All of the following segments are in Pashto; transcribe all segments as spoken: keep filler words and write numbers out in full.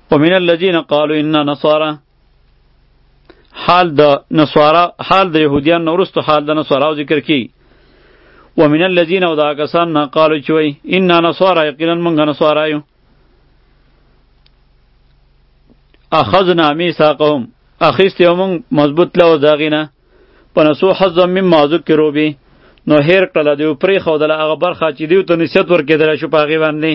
ومن الذين قالوا إنا نصارى حال د نصارا حال د يهوديان نورستو حال د نصارا ذکر کی ومن الذين ودا کسان نه قالوا چوي إنا نصارى یقینا منغ نصارا یو اخذنا میثاقهم اخیست یومون مضبوط لو داغینا پنسو حظ مما ذکروا به نو هیر کړه دیو پرې خودله هغه برخه چې دیو ته نصیحت ورکېدلی شو په هغې باندې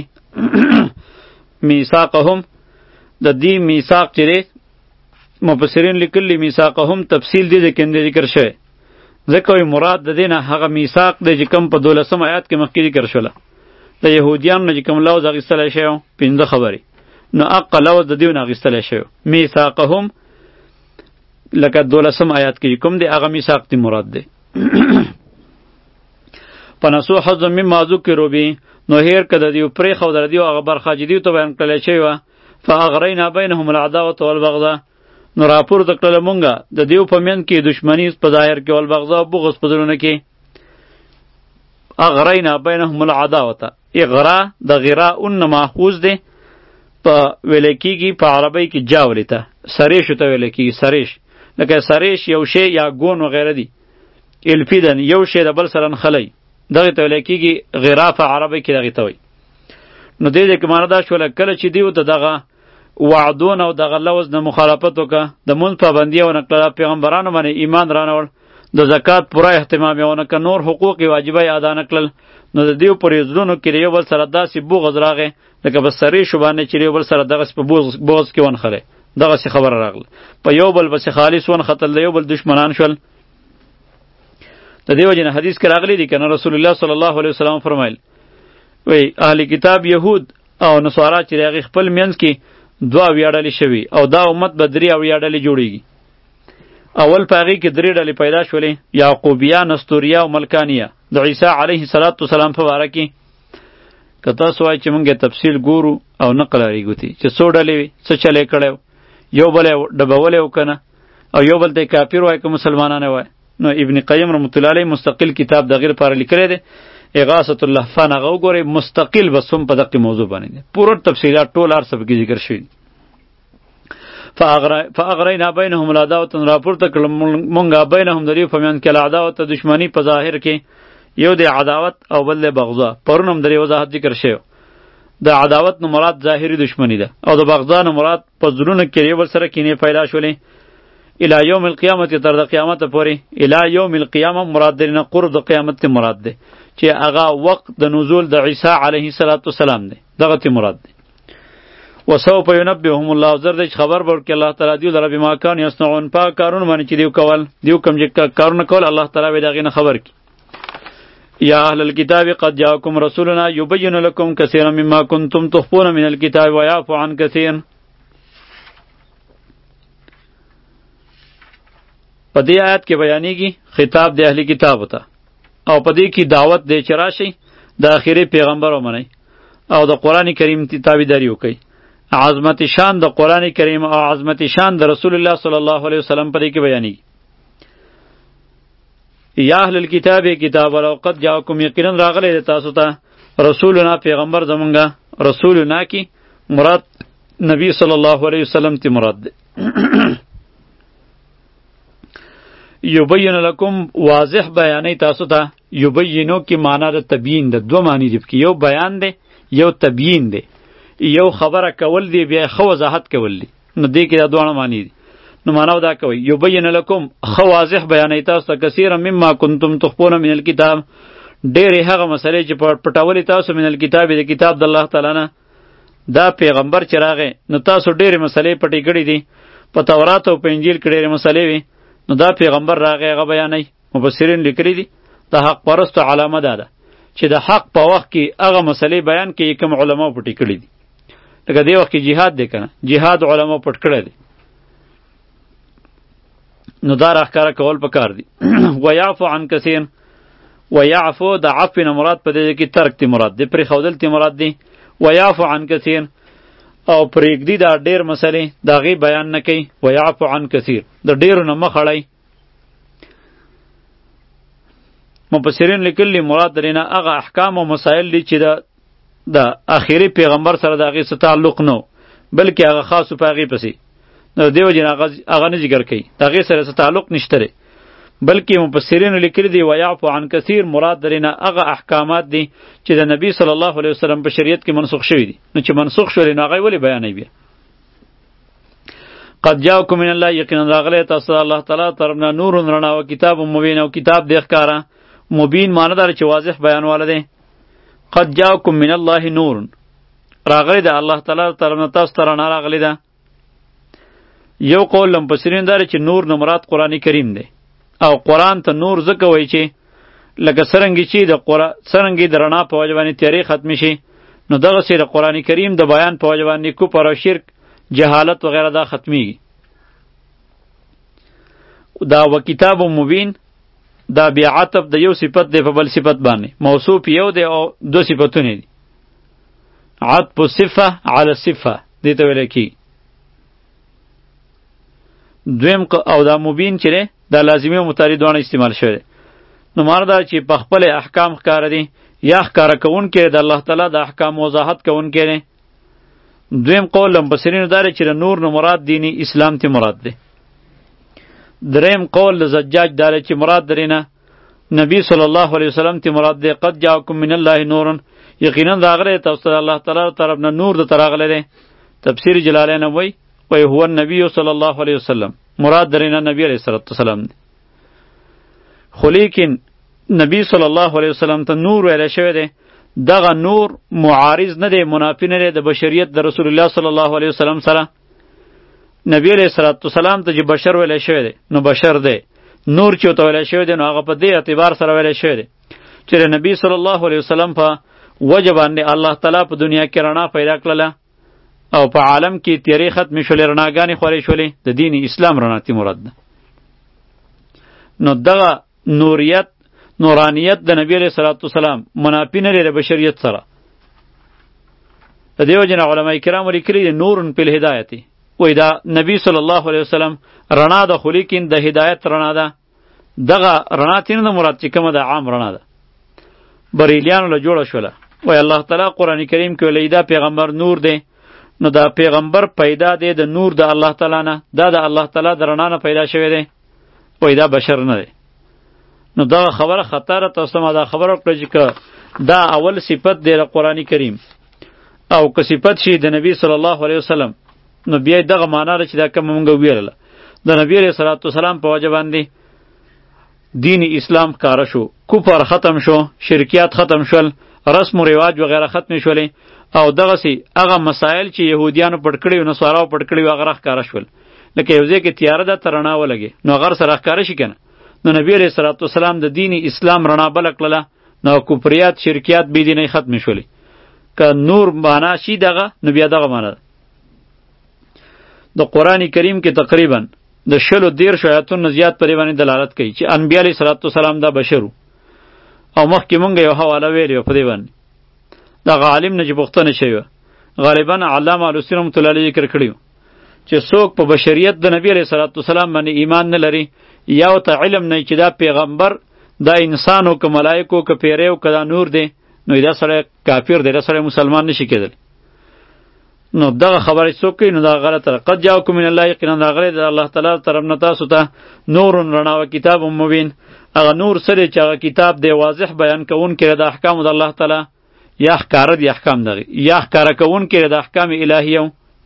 میثاقهم د دې میثاق چې دی مفسرین لیکلي میثاقهم تفصیل دی د کې ذکر شوی ځکه وایي مراد د دې نه هغه میثاق دی چې کوم په دولسم آیات کې مخکې ذکر شوله د یهودیانو نه چې کوم لوز اخیستلی شوی و پنځه خبرې نو اقا لوز د دیو نه اخیستلی شوی میثاقهم لکه دولسم آیات کې کوم دی هغه میثاق دی مراد دی پنسو حظ مما ذکروا به نو هیر کده دیو پرې خودله دیو هغه برخه چې دیو ته بیان کړلی شوې وه فاغرینا بینهم العداوة والبغضاء نو راپورته کړله مونږه د دیو په منځ کې دشمني په ظاهر کې والبغضاء بغض په زړونو کې اغرینا بینهم العداوة اغرا د غراء نه ماخوذ دی په ویل کېږي په عربی کې جاولې ته سریشو ته ویل کېږي سریش لکه سریش یو شی یا ګون وغیره دی الفیدن یو شی د بل سره نښلی دغه ته ویل کېږي غرا په عربی کې دغې ته وایي نو دې دې کې معنی دا شوله کله چې دیو ته دغه وعدون او دغه لوز نه مخالفت وکړه د مونځ پابندي یې ونه کړله پیغمبرانو باندې ایمان رانوړ د زکات پوره اهتمام یې ونه کړ نور حقوق یې واجبه یې ادا نه کړل نو د دیو پرې زړونو کې د یو بل سره داسې بغض راغی لکه په سرې شو باندې چې د یو بل سره دغسې په بغض کې ونښلی دغسې خبره راغله په یو بل پسې خالص ونښتل د یو بل دشمنان شول د دې وجې نه حدیث کې راغلی دی که نه رسول الله صلی الله علیه وسلم فرمایل وی اهل کتاب یهود او نصارا چې د هغې خپل منځ کې دوه اویا ډلې شوي او دا امت به درې اویا ډلې جوړېږي اول په هغې کې درې ډلې پیدا شولې یعقوبیه نستوریه او ملکانیه د عیسی علیه الصلاة والسلام په باره کې که تاسو وایئ چې موږ تفصیل ګورو او نه قلاریږو چې څو ډلې وي څه چلی کړی یو بل یې ډبولی و که نه او یو بل ته یې کافر وایي که مسلمانانه وایي نو ابن قیم رحمت الله علیه مستقل کتاب د هغې لپاره لیکلی دی اغاثة اللهفان هغه وګورئ مستقل بس هم په دقې موضوع باندې دی پوره تفصیلات ټول هر څه پکې ذکر شوي فاغرینا بینهم العداوة راپورته کړل مونږه بینهم د دوی په منځ کې العداوة دشمني په ظاهر کې یو دی عداوت او بل دی بغضا پرون هم د دې وضاحت ذکر شوی د عداوت نه مراد ظاهري دشمني ده او د بغضا نه مراد په زړونو کې یو بل سره کینې پیدا شولې الی یوم القیامت تر د قیامت پورې الی یوم القیامه مراد دی نه قرب د قیامت ته مراد دی چې هغه وخت د نزول د عیسی علیه السلام دی دغه ته مراد دی وسوف ينبئهم الله زر دې خبر ورکړي الله تعالی دیو لره بما کان یصنعون پاک کارونه باندې چې دیو کول دیو کم چې کارونه کول الله تعالی به دغه نه خبر کی یا اهل الكتاب قد جاءكم رسولنا يبين لكم كثيرا مما كنتم تخفون من الكتاب ويعفو عن كثير په دې آیات کې بیانېږي خطاب د اهل کتاب ته او په دې کې دعوت دی چې راشي د آخري پیغمبر ومنئ او د قرآن کریم تابعداري وکئ عظمت شان د قرآن کریم او عظمت شان د رسول الله صلی الله علیه وسلم په دې کې بیانېږي یا اهل الكتاب کتاب ولو قد جاءکم یقینا راغلی دی تاسو ته رسولنا پیغمبر زمونږه رسولنا کې مراد نبی صلی الله علیه وسلم تی مراد دی یبین لکم واضح بیانی تاسو ته یبینو کی معنی د تبیین د دو معنی دی کی یو بیان دی یو تبیین دی یو خبره کول دی بیا خو وضاحت کول دی نو دې کې دا دوه معنی دي نو معنی دا کوي یبین لکم خو واضح بیانی تاسو ته کثیر مما کنتم تخفون من الكتاب ډېرې هغه مسلې چې پټولې تاسو من الکتاب د کتاب د الله تعالی نه دا پیغمبر چې راغی نو تاسو ډېرې مسلې پټې کړې دي په تورات او په انجیل کې ډېرې مسلې وي نو دا پیغمبر راغی هغه بیانوي مفسرین لیکلي دي د حق پرستو علامه دا ده چې د حق په وخت کې هغه مسلې بیان کوي کوم علما پټې کړي دي لکه دې وخت کې جهاد دی کنه جهاد علما پټ کړی دی نو دا راښکاره کول پکار دي ویعفو عن کثیر ویعفو د عفو نه مراد په دې کې ترک تی مراد دی پرې ښودل تی مراد دی ویعفو عن کثیر او پرېږدي دا ډېر مسلې د هغې بیان نه کوي ویعفو عن کثیر د ډېرو نه مخ اړئ مفسرین لیکلي مراد درې نه هغه احکام او مسایل دي چې د د آخري پیغمبر سره د هغې څه تعلق نه بلکې هغه خاص په هغې پسې نو دیو جن هغه نه ذکر کوي د هغې سره څه تعلق نشته دی بلکې مفسرینو لیکلي دي ویعفو عن کثیر مراد درې نه هغه احکامات دي چې د نبی صلی الله علیه وسلم په شریعت کې منسوخ شوي دي نو چې منسوخ شولې نو هغه یې ولې بیانوي بیا قد جاءکم من الله یقینا راغلی تاسو الله تعالی طرفنا نور رڼا او کتاب مبین او کتاب دی ښکاره مبین معنی داره چې واضح بیانواله دی قد جاءکم من الله نور راغلی ده الله تعالی طرفنا تاسو ته رڼا راغلی ده یو قول مفسرین داره چې نور نه مراد قرآن کریم دی او قرآن ته نور ځکه وایي چې لکه څرنګې چې د قرآن څرنګې د رڼا په وجه باندې تیارې ختمې شي نو دغسې د قرآن کریم د بیان په وجه باندې کفر او شرک جهالت وغیره دا ختمیږي دا و کتاب مبین دا بیا عطف د یو صفت دی په بل صفت باندې موصوف یو دی او دو صفتونه دي عطف صفه علی صفه دې ته ویل کیږي دویم او دا مبین چې دی دا لازمي او متعدی دواړه استعمال شوی دی نو معنی دا چې په خپل احکام ښکاره دي یا ښکاره کوونکی د الله تعالی د احکام وضاحت کوونکی دی دویم قول مفسرینو دا دی چې د نور نه مراد دینی اسلام ته مراد دی دریم قول د زجاج دا دی چې مراد درې نه نبی صلی الله علیه وسلم ته مراد دی قد جاءکم من الله نور یقینا راغلی تاسو ته الله تعالی طرف نه نور د تراغلی دی تفسیر جلالین وایي وی هو النبی صلی الله علیه وسلم مراد درې نه نبی علیه الصلاة والسلام دی خو لیکن نبی صلی الله علیه وسلم ته نور ویلی شوی دی دغه نور معارض نه دی منافی نه دی د بشریت د رسول الله صلی الله علیه وسلم سره نبی علیه الصلاة والسلام ته چې بشر ویلی شوی دی نو بشر دی نور چې ورته ویلی شوی دی نو هغه په دې اعتبار سره ویلی شوی دی چې د نبی صلی الله علیه وسلم په وجه باندې الله تعالی په دنیا کې رڼا پیدا کړله او په عالم کې تیارې ختمې شولې رڼاګانې خورې شولې د دین اسلام رڼا تی مراد ده نو دغه نوریت نورانیت د نبی علیه صلوات والسلام منافی نه لري بشریت سره د دیو جن علماء کرام لیکلي دي نور په الهدایت وای دا نبی صلی الله علیه وسلم رڼا د خلیقین د هدایت رڼا ده دغه رڼا تین نه مراد چې کومه ده عام رڼا ده بریلیانو له جوړه شوله وای الله تعالی قرآن کریم کې ویلی دا پیغمبر نور دی نو دا پیغمبر پیدا دی د نور د الله تعالی نه دا د الله تعالی د رڼا نه پیدا شوی دی وای دا بشر نه دی نو دا خبره خطره تاسو ما دا خبره کړی چې دا اول صفت دی د قرآن کریم او که صفت شي د نبی صلی الله علیه وسلم نو بیا دغه معنا ده چې دا کوم مونږ ویله د نبی علیه صلوات والسلام په وجه باندې دین اسلام کاره شو کفر ختم شو شرکیات ختم شول رسم و رواج وغیره ختم شولې او دغه سي هغه مسائل چې يهوديانو پټ کړي او نصاراو پټ کړي هغه راښکاره شول لکه یو ځای کې تیاره ده ترنا ولګي نو هغه سره راښکاره شي کنه نو نبی علیه الصلاة والسلام د دین اسلام رڼا بل کړله نو کفریات شرکیات بی دیني ختم شولې که نور معنا شي دغه نو بیا دغه معنا د قرآن کریم کې تقریبا د شلو دیرشو آیاتونو زیات پرې باندې دلالت کوي چې انبیا علیه الصلاة والسلام دا بشرو او مخکې مونږ یو حواله ویلې وه په دې باندې دغه عالم نه چې پوښتنه شوې وه غالبا علامه علوسي رحمت الله علیه ذکر کړي چې څوک په بشریت د نبی علیه الصلاة والسلام باندې ایمان نه لري یا ورته علم نه چې دا پیغمبر دا انسان او که ملایکو که پیری او که دا نور دی نو دا سړی کافر دی دا سړی مسلمان نشي کېدلی نو دغه خبره څوک کوي نو دا غلطه ده قد جاءکم من الله یقینا راغلی د الله تعالی طرف نه تاسو ته نور رڼا و کتاب مبین هغه نور سره چې هغه کتاب دی واضح بیان کوونکی د احکام د الله تعالی یا ښکاره دی احکام دغه یا ښکاره کوونکی د احکام الهیو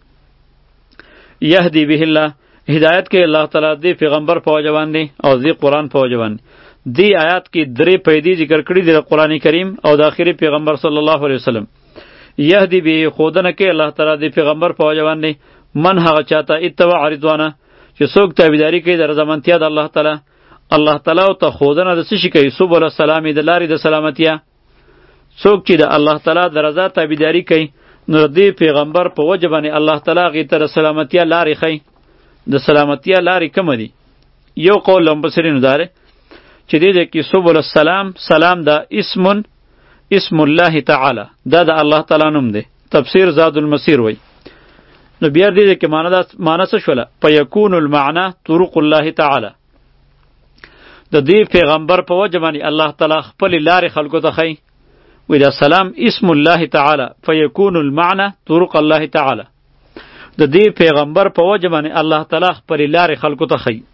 یهدی به الله هدایت کې الله تعالی دی پیغمبر په وجه باندې او دی قرآن په وجه باندې دی آیات کې درې پیدې ذکر کړي د قرآن کریم او د آخري پیغمبر صلی الله علیه وسلم یهدی به خودنه کې الله تعالی دی پیغمبر په وجه باندې من هغه چاته اتباع رضوانه چې څوک تابعداري کوي د رضامندتیا د الله تعالی الله تعالی او ته خودنه د څه شي کوي سبل السلام د لارې د سلامتیا څوک چې د الله تعالی د رضا تابعداري کوي نو دی پیغمبر په وجه باندې الله تعالی غي تر سلامتیا لارې خي د سلامتیا لارې کوم دي یو قول لمبسرینو داره چې دې کې سبل السلام سلام دا اسم اسم الله تعالی دا د الله تعالی نوم دی تفسیر زاد المسیر وای نو بیا دې کې معنی دا معنی څه شوله فیکون المعنى طرق الله تعالی د دې پیغمبر په وجه باندې الله تعالی خپل لارې خلکو ته خي وی دا سلام اسم الله تعالی فیکون المعنى طرق الله تعالی د دې پیغمبر په وجه باندې الله تعالی خپل لارې خلکو ته ښیي.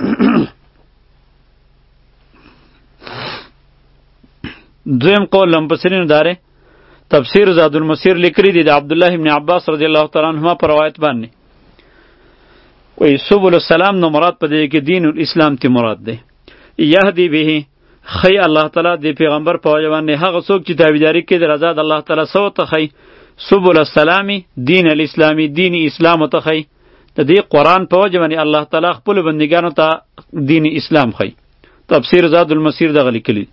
دویم قول لمپسرینو داره تفسیر زاد المسیر لیکلی دی د عبدالله ابن عباس رضی الله تعالی عنهما پر روایت باندې وی سبل السلام نو مراد په دې کې دین الاسلام تی مراد دی. یهدی به خی الله تعالی د پیغمبر په وجه باندې هغه څوک چې تابعداري کوي د رضا د الله تعالی سو ته خی سبل السلام دین الاسلامی دین اسلام ته خی د دې قرآن په وجه باندې الله تعالی خپل بندگانو ته دین اسلام خی. تفسیر زاد المسیر دغه لیکلی.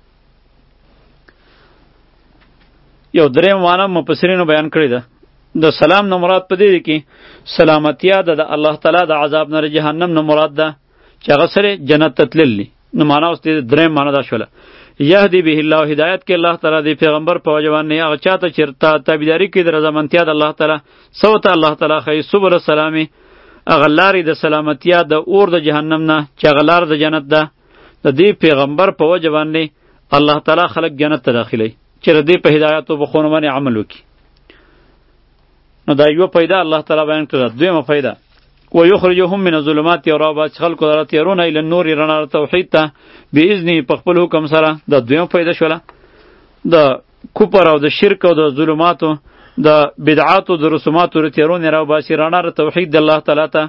یو دریم معنی مفسرینو بیان کړی ده. د سلام نه مراد په دې کې سلامتیا ده د الله تعالی د عذاب نه جهنم نه مراد ده چې هغه سره جنت ته تللی. نو معنا اوس دې دریم معنا دا شوله. یهدی به الله هدایت کې الله تعالی د پیغمبر په وجه باندې هغه چاته چې تابعداري کوي د رضامندتیا د الله تعالی سوته الله تعالی خی سبل السلام هغه لارې د سلامتیا د اور د جهنم نه چې هغه لار د جنت ده د دې پیغمبر په وجه باندې الله تعالی خلق جنت ته داخلي چې د دې په هدایت او بخونه باندې عمل وکړي. نو دا یو پیدا الله تعالی بیان کړه. دویمه پیدا و یخرجهم من الظلمات و رابط خلق دره تیرون الى النور رڼا توحید ته باذن په خپل حکم سره. دا دویمه پیدا شوله د کفر او د شرک او د ظلماتو د بدعات او د رسوماتو تیرون را باسي رڼا توحید د الله تعالی ته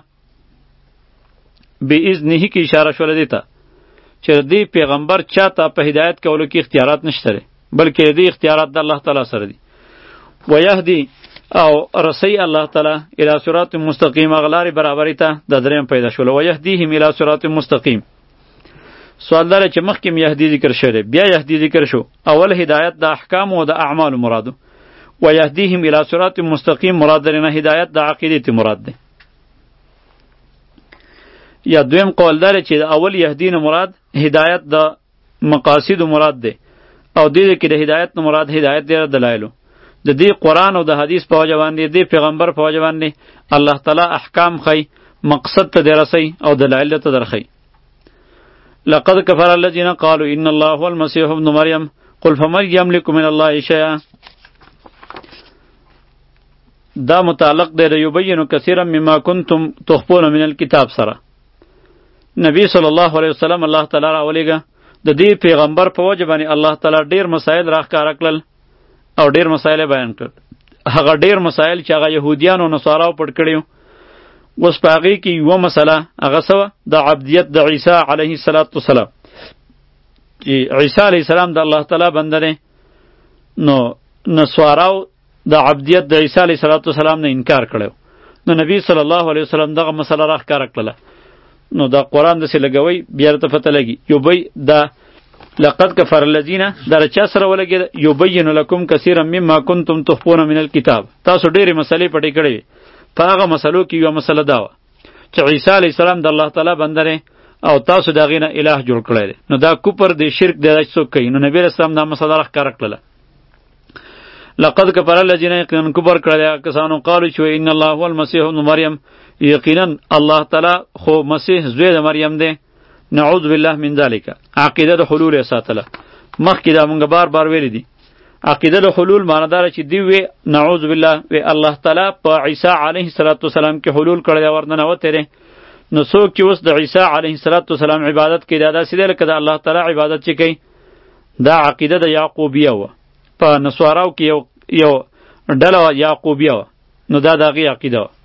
باذنه کی اشاره شوله دیتا چې دې پیغمبر چاته په هدایت کولو کې اختیارات نشته بلکې دې اختیارات د الله تعالی سره دي. و یهدی او رسی الله تعالی الی صراط مستقیم اغلار برابری ته د دریم پیدا شول. و یهدیهم الی صراط مستقیم. سوال داره چې مخکې یهدی ذکر شوی بیا یهدی ذکر شو. اول هدایت د احکام او د اعمال مرادو. و یهدیهم الی صراط مستقیم مراد نه هدایت د عقیده تی مراد ده. یا دویم قول داره چې اول یهدی نه مراد هدایت د مقاصد مراد ده او دې کې د هدایت نه مراد هدایت دی دلایلو د دې قرآن او د حدیث په وجه باندې د پیغمبر په وجه باندې الله تعالی احکام خی مقصد ته درسي او دلایل ته درخی. لقد كفر الذين قالوا ان الله هو المسيح ابن مريم قل فمن يملك من الله شيئا. دا متعلق دی یبین کثیرا مما کنتم تخفون من الكتاب سره. نبی صلی الله علیه وسلم الله تعالی راولېږه د دې پیغمبر په وجه باندې الله تعالی ډیر مسائل راښکاره کړل او ډیر مسائل بیان کړل. هغه ډیر مسائل چې هغه يهودیان او نصاراو پټ کړیو اوس په هغې کې یوه مسله هغه څه وه د عبدیت د عیسی علیه السلام چې عیسی علیه السلام د الله تعالی بنده دی. نو نصاراو د عبدیت د عیسی علیه السلام نه انکار کړی نو نبی صلی الله علیه وسلم دغه مسله راښکاره کړله. نو دا قرآن داسې لګوئ بیا درته پته لګي یوبی دا لقد کفر الذین دا چا سره ولګېد یبین لکم کثیرا مما کنتم تخفون من الکتاب. تاسو ډېرې مسلې پټې کړې وې په هغه مسلو کې یوه مسله دا وه چې عیسی علیه السلام د الله تعالی بنده دی او تاسو د هغې نه اله جوړ کړی دی. نو دا کفر دی شرک دی دا چې څوک کوي. نو نبي علیه السلام دا مسله راښکاره کړله. لقد کفر الذین یقینا کفر کړی هغه کسانو قالو چې ان الله هو المسیح ابن مریم یقینا الله تعالی خو مسیح زوی د مریم دی. نعوذ بالله من ذلک. عقیده د حلول ساتله مخکې دا مونږ بار بار ویلی دي. عقیده د حلول معنی داره چې دی وی نعوذ بالله وی الله تعالی په عیسی علیه السلام کې حلول کړی دی ورننوتی دی. نو څوک چې اوس د عیسی علیه السلام عبادت کوي دا داسې دی لکه د الله تعالی عبادت چې کوي. دا عقیده د یعقوبیه وه په نصاراو کې یو یو ډله وه یعقوبیه وه. نو دا د هغې عقیده وه.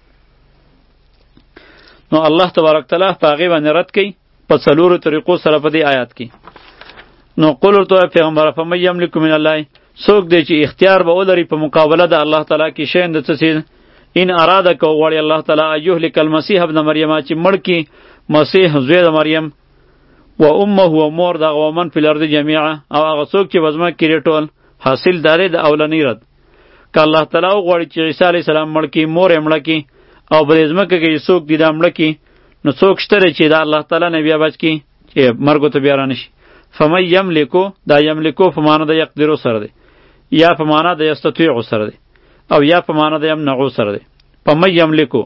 نو الله تبارک تعالی په هغې باندې رد کوي په څلورو طریقو سره په دې آیات کې. نو قل ورته پیغمبره فمن یملک من الله څوک دی چې اختیار به ولري په مقابله د الله تعالی کې شیان د څه څیز ان اراده که وغواړي الله تعالی ایهلک المسیح ابن مریم چې مړ کړي مسیح زوی د مریم و امه و مور دغه ومن فی الارض جمیعا او هغه څوک چې په ځمکه کې ټول حاصل داري د اولنی رد که الله تعالی وغواړي چې عیسی علیه السلام مړ کړي مور یې مړه کړي او په دې ځمکه کې څوک دی دا مړه کړي نو څوک شته چې دا الله تعالی نه بیا بچ کړي چې مرګ ته بیا رانشي. فمن یملکو دا یملکو په معنی د یقدرو سره دی یا په معنی د یستطیعو سره دی او یا په معنی د یمنعو سره دی. فمن یملکو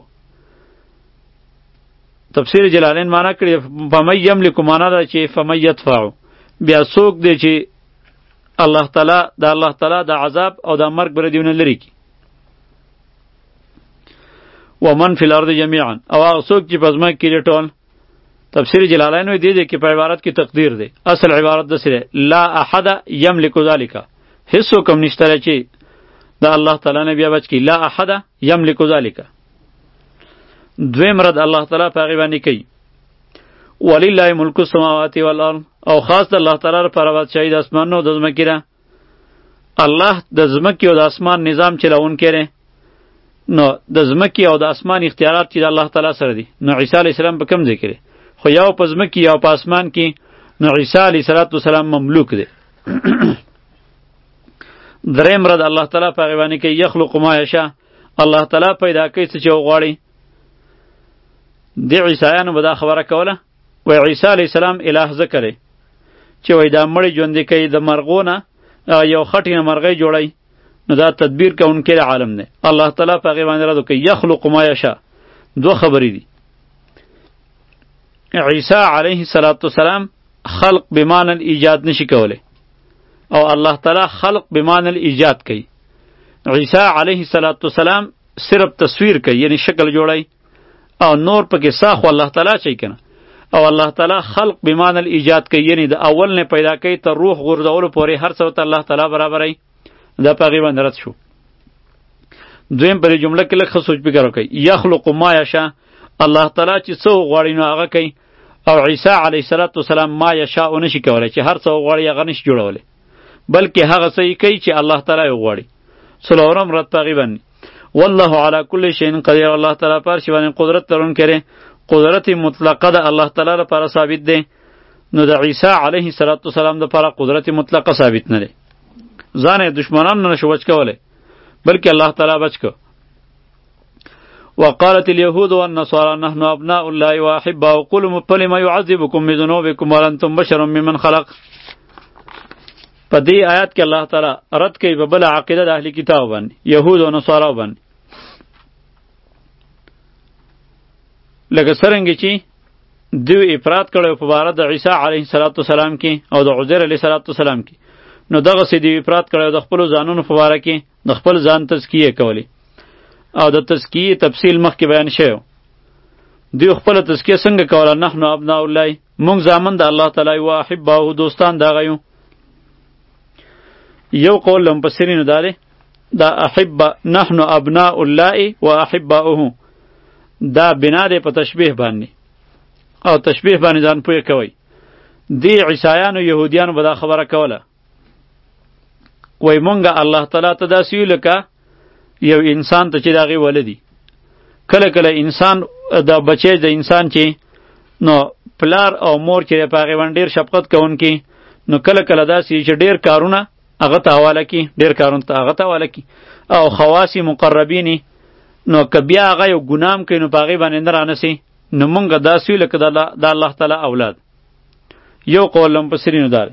تفسیر جلالین معنی کړي فمن یملکو معنی دا چې فمن یدفعو بیا څوک دی چې الله تعالی د الله تعالی د عذاب او د مرګ بر دیونه لري کی. ومن فی الارض جميعا او هغه څوک چې په ځمکه کې دي ټول. تفسیر جلالین وی دی دی کې په عبارت کې تقدیر دی. اصل عبارت داسې دی لا احد یملک ذلک، هیڅ کوم نشته چې دا الله تعالی نه بیا بچ کی. لا احد یملک ذلک. دویم رد الله تعالی په هغې باندې کوي ولله ملک السماوات والارض، او خاص د الله تعالی لپاره بادشاهي د اسمانونو او د ځمکې ده. الله د ځمکې او د اسمان نظام چلوونکی دی. نو د ځمکې او د اسمان اختیارات چې د الله تعالی سره دي. نو عیسی علیه السلام په کوم ځای کې دی؟ خو یو په ځمکې یو په اسمان کې. نو عیسی علیه السلام مملوک دی. دریم رد الله تعالی په هغې باندې کوي یخلق ما یشاء، الله تعالی پیدا کوي څه چې وغواړي. دې عیسایانو به دا خبره کوله وای عیسی علیه السلام اله ځکه دی چې وای دا مړی ژوندي کوي، د مرغو نه یو خټې نه مرغۍ جوړوي. نو دا تدبیر کوونکی عالم دی. الله تعالی په هغې باندې رد کوي یخلق ما یشاء. دوه خبرې دي. عیسی علیه السلام خلق بمعنی ایجاد نشي کولی، او الله تعالی خلق بمعنی ایجاد کوي. عیسی علیه السلام صرف تصویر کوي، یعنی شکل جوړوي، او نور پکې ساخ الله تعالی چي کنه. او الله تعالی خلق بمعنی ایجاد کوي، یعنی د اول نه پیدا کوي تر روح غورځولو پورې هر څه ته الله تعالی برابرای. دا په هغې باندې رد شو. دویم پر جمله کې لږ ښه سوچ فکر وکړئ. یخلق ما یشاء، الله تعالی چې څه وغواړي نو هغه کوي. او عیسی علیه السلام ما یشاء نشي کولی چې هر څه وغواړي هغه نشي جوړولی، بلکې هغه څه یې کوي چې الله تعالی وغواړي. څلورم رد په هغې باندې والله علی کل شیء قدیر، الله تعالی پر شی باندې قدرت لرونکی دی. قدرت مطلقه د الله تعالی لپاره ثابت دی. نو د عیسی علیه السلام لپاره قدرت مطلقه ثابت نه دی. ځان یې دشمنان نه نشو بچ کولی، بلکې الله تعالی بچ کو. وقالت اليهود والنصارى نحن ابناء الله واحباؤه قل فلم يعذبكم بذنوبكم وانتم بشر ممن خلق. په دې آیات کې الله تعالی رد کوي په بله عقیده د اهل کتاب باندې، یهود او نصارا باندې. لکه څرنګه چې دوی افراط کړی په باره د عیسی علیه السلام کې او د عزیر علیه السلام کې، نو دغسې دوی افراط کړی د خپلو ځانونو په باره کې د خپل ځان تزکیه کولی، او د تزکیې تفصیل مخکې بیان شوی. دوی خپله تزکیه څنګه کوله؟ نحنو ابناء الله، موږ زامن د الله تعالی و احباؤه، دوستان د هغه یو. یو قول له مفسرینو دا دی دا احبه نحنو ابناء الله و احباؤه دا بنا دی په تشبیه باندې، او تشبیه باندې ځان پوه کوئ. دی عیسایانو یهودیانو به دا خبره کوله وای مونږه الله تعالی ته داسې یو لکه یو انسان ته چې د هغې ولدي. کله کله انسان د بچی د انسان چې نو پلار او مور چې په هغې باندې ډېر شفقت کوونکي، نو کله کله داسې چې ډېر کارونه هغه ته حواله کړي، ډېر کارونه ته هغه ته حواله کړي، او خواص مقربینې نو که بیا هغه یو ګناه هم کوي نو په هغې باندې نه رانسي. نو مونږه داسې یو لکه د الله تعالی اولاد. یو قول له مفسرینو دا دی.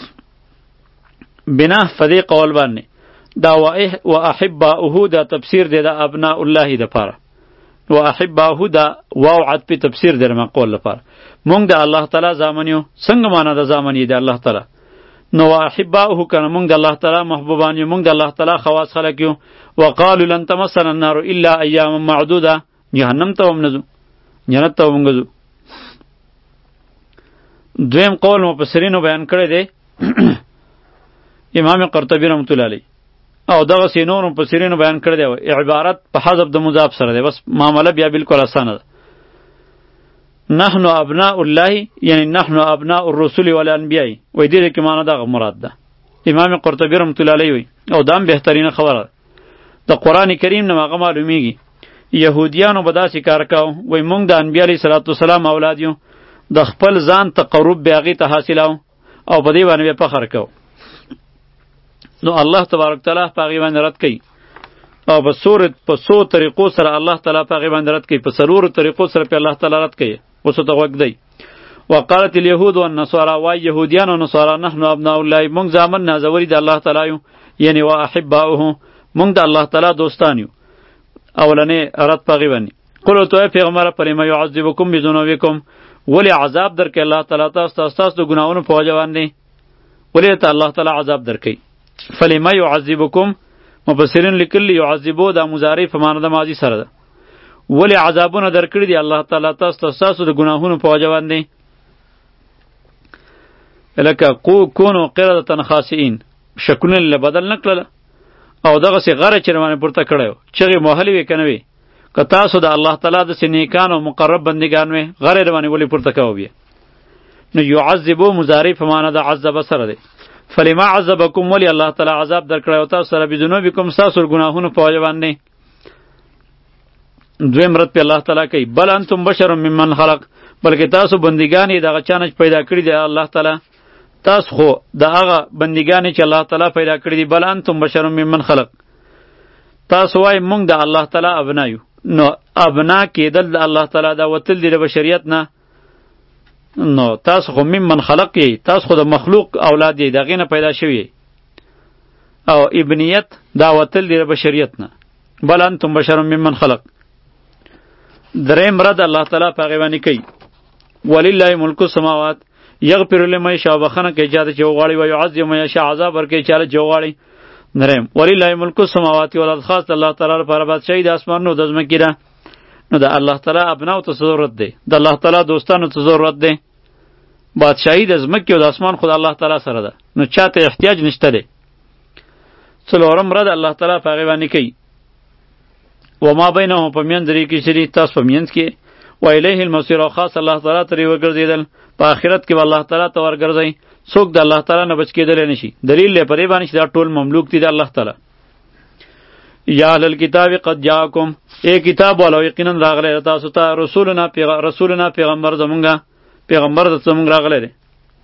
بنا په دې قول باندې دا و احباؤه دا تفسیر دی د ابناء الله دپاره، و احباؤه دا واو عطف تفسیر دی د مقول لپاره. مونږ د الله تعالی زامن یو. څنګه معنا د زامن یې د الله تعالی؟ نو و احباؤه کنه مونږ د الله تعالی محبوبان یو، مونږ د الله تعالی خواص خلق یو. وقالوا لن تمسنا النار الا ایاما معدوده، جهنم ته هم نه ځو، جنت ته هم ځو. دویم قول مفسرینو بیان کړی دی امام قرطبی رحمت الله علیه، او دغه سې نور مفسرینو بیان کړی دی عبارت په حذف د مضاف سره دی، بس معامله بیا بالکل اسانه ده. نحن ابناء الله یعنی نحن ابناء الرسول والانبیاء، وای دې کې معنی دغه مراد ده. امام قرطبی رحمت الله علیه وی او دام بهترینه خبره د قرآن کریم نه هغه معلومیږي یهودیانو به داسې کار کاو، وای مونږ د انبیا علیه صلوات والسلام اولاد یو، د خپل ځان تقرب به هغې ته حاصلاو او په دې باندې به فخر کوو. نو الله تبارک تعالی په هغې باندې رد کوي، او په سورت په څو طریقو سره الله تعالی په هغې باندې رد کوي، په څلورو طریقو سره په الله تعالی رد کوي. اوس ته غوږ دی. وقالت اليهود والنصارى، وای یهودیان او نصارا نحن ابناء الله، مونږ زامن نازوري د الله تعالی یو، یعنی و احباؤه مونږ د الله تعالی دوستان یو. اولنې رد په هغې باندې قل تو ای پیغمبره فلم یعذبکم بذنوبکم، ولې عذاب درکوي الله تعالی تاسو ته ستاسو د ګناهونو په وجه باندې؟ ولې ته الله تعالی عذاب درکوي؟ فلم یعذبکم مفسرین لیکلي یعذبو دا مضارع په معنی د ماضي سره ده. ولی عذابونه درکړي دي الله تعالی تاسو ته ستاسو د ګناهونو په وجه باندې. لکه کو کونو قردة خاسئین، شکلونه له بدل نه کړله او دغسې غره چې روانې پورته کړی و، چغې موهلې وې که نه وې، که تاسو د الله تعالی داسې نیکان او مقرب بندګان وې، غرې روانې ولې پورته کوو بیا؟ نو یعذبو مضارع په معنا د عذب سره دی. فلما عذبکم، ولی الله تعالی عذاب درکړی او تاسو سره بذنوبکم، ستاسو ګناهونو په وجه باندې. دویم رد په الله تعالی کوي، بل انتم بشر ممن خلق، بلکې تاسو بندګان یې دغه چا نه پیدا کړي دی الله تعالی. تاسو خو د هغه بندګان چې الله تعالی پیدا کړي دي، بل انتم بشر ممن خلق. تاسو وایي مونږ د الله تعالی ابنا یو، نو ابنا کېدل د الله تعالی دا وتل دی د بشریت نه. نو تاسو خو ممن خلق یې، تاسو خو د مخلوق اولاد یې، د هغې نه پیدا شوي. او ابنیت دا وتل دی د بشریت نه، بل انتم بشر ممن خلق. دریم رد الله تعالی په هغې باندې کوي، ولله ملک السماوات، یغفر لمن یشاء، بخښنه کوي چاته چې وغواړي، ویعذب من یشاء، عذاب ورکوي چاله چې وغواړي. دریم ولله ملک السماوات والارض، خاص الله تعالی لپاره بادشاهي د اسمانونو د ځمکې ده. نو د الله تعالی ابناو ته ضرورت دی، د الله تعالی دوستانو ته ضرورت دی. بادشاهي د ځمکې او د اسمان خو د الله تعالی سره ده، نو چاته احتیاج نشته دی. څلورم رد الله تعالی په هغې باندې کوي، وما بینهم، په منځ درې کې چې دي تاسو په منځ کې، و الیه المصیر، او خاص الله تعالی ته ورګرځېدل. په آخرت کې به الله تعالی ته ورګرځئ، څوک د الله تعالی نه بچ کېدلی نشي. دلیل دی په دې باندې چې دا ټول مملوک دي د الله تعالی. یا اهل الکتاب قد جاءکم، ای کتاب والو یقینا راغلی تاسو ته رسولنا پیغ... رسولنا پیغمبر زمونږه پیغمبر د زمونږ راغلی دی.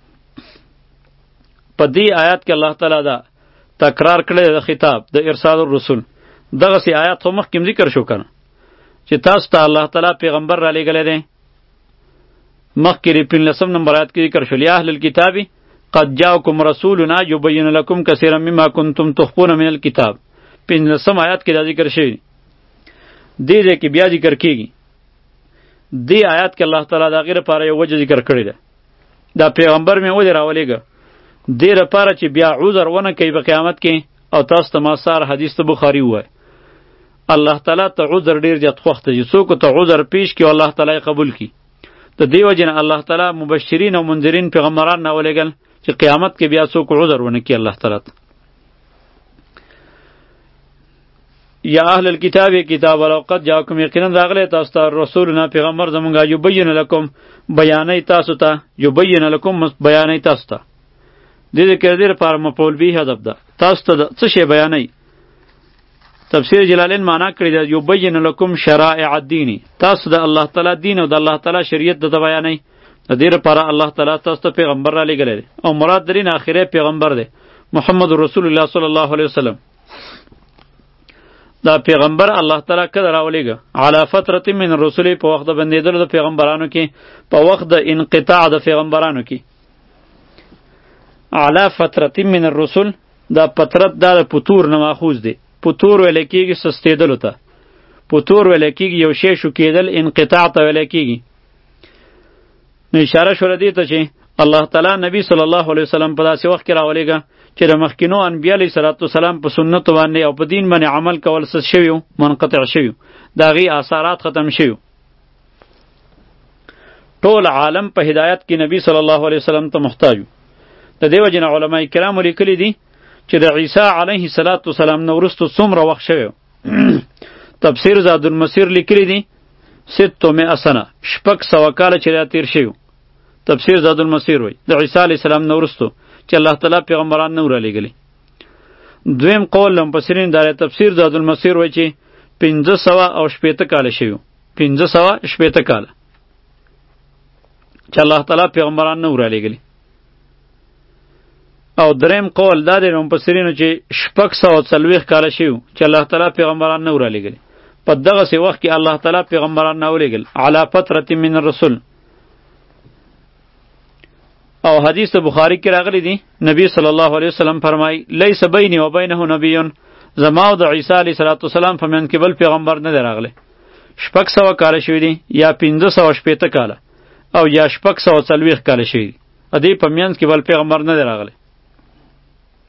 په دې آیات کې الله تعالی دا تکرار کړی د خطاب د ارسال الرسول. دغسې آیات خو مخکې ذکر شو کنه چې تاسو ته الله تعالی پیغمبر را لېږلی دی. مخکې پنځلسم نمبر آیات کې ذکر شول، یا اهل الکتاب قد جاءکم رسولنا یبین لکم کثیرا مما کنتم تخفون من الکتاب. پنځلسم آیات کې دا ذکر شوی. دې ځای کې بیا ذکر کېږي. دې آیات کې الله تعالی د هغې لپاره یو وجه ذکر کړې ده، دا پیغمبر مې ولې راولېږه دې لپاره چې بیا عذر ونه کوي په قیامت کې. او تاسو ته ما سار حدیث ته بخاري ووایي، الله تعالی ته عذر ډېر زیات خوښ دی چې څوک ته عذر پیش کړي او الله تعالی قبول کړي. د دې وجې نه الله تعالی مبشرین او منذرین پیغمبران راولېږل چې قیامت کې بیا څوک عذر ونه کړي الله تعالی ته. یا اهل الکتاب کتاب ولو قد جاءکم، یقینا راغلی تاسو ته رسولنا پیغمبر زمونږه، یبین لکم، بیانوي تاسو ته، یبین لکم بیانوي تاسو ته. دې دې کې دې لپاره مفعول به هدف ده، تاسو ته څه شی بیانوي. تفسیر جلالین معنا کړی ده یبین لکم شرائع الدین، تاسو د الله تعالی دین او د الله تعالی شریعت د بیانوي. د دې لپاره الله تعالی تاسو ته پیغمبر را لېږلی دی، او مراد درین آخری پیغمبر دی محمد رسول الله صلی الله علیه وسلم. دا پیغمبر الله تعالی کله راولېږه علی فترة من الرسل، په وخت د بندېدلو د پیغمبرانو کې، په وخت د انقطاع د پیغمبرانو کې. علی فترة من الرسل، دا فترت دا د پتور نه ماخوذ دی. پتور ویل کېږي سستېدلو ته، پتور ویل کېږي یو شی شو کېدل، انقطاع ته ویل کېږي. نو اشاره شوله دې ته چې الله تعالی نبی صلی الله علیه وسلم په داسې وخت کې راولېږه چې د مخکینو انبیا علیه صلات وسلام په سنتو باندې او په دین باندې عمل کول څه شوي وو، منقطع شوي، د هغې اثارات ختم شوي. ټول عالم په هدایت کې نبی صلی الله علیه وسلم ته محتاج و. د دې وجې نه علما کرامو لیکلي دي چې د عیسی علیه صلات وسلام نه وروسته څومره وخت شوی و. تفسیر زاد المسیر لیکلی دی ستو مئه سنه، شپږ سوه کاله چې را تېر شوي. تفسیر زاد المسیر وایي د عیسی علیه السلام نه وروسته چې الله تعالی پیغمبران نه رالیږلي. دویم قول له مفسرین دا تفسیر زاد المسیر وایي چې پنځه سوه او شپېته کاله شوي، پنځه سوه شپېته کاله چې الله تعالی پیغمبران نه رالیږلي. او دریم قول دا دی نو مفسرینو چې شپږ سوه څلوېښت کاله شوي چې الله تعالی پیغمبران نه رالیږلي. په دغسې وخت کې الله تعالی پیغمبران نه ولیږل علی فترة من الرسل. او حدیث بخاری کې راغلی دی نبی صلی الله علیه وسلم فرمای لیس بیني و بینه نبی، زما او د عیسی علیه صلات وسلام په منځ کې بل پیغمبر نه دی راغلی. شپږ سوه کاله شوي دي یا پنځه سوه شپېته کاله او یا شپږ سوه څلوېښت کاله شوي دي، د دې په منځ کې بل پیغمبر نه دی راغلی.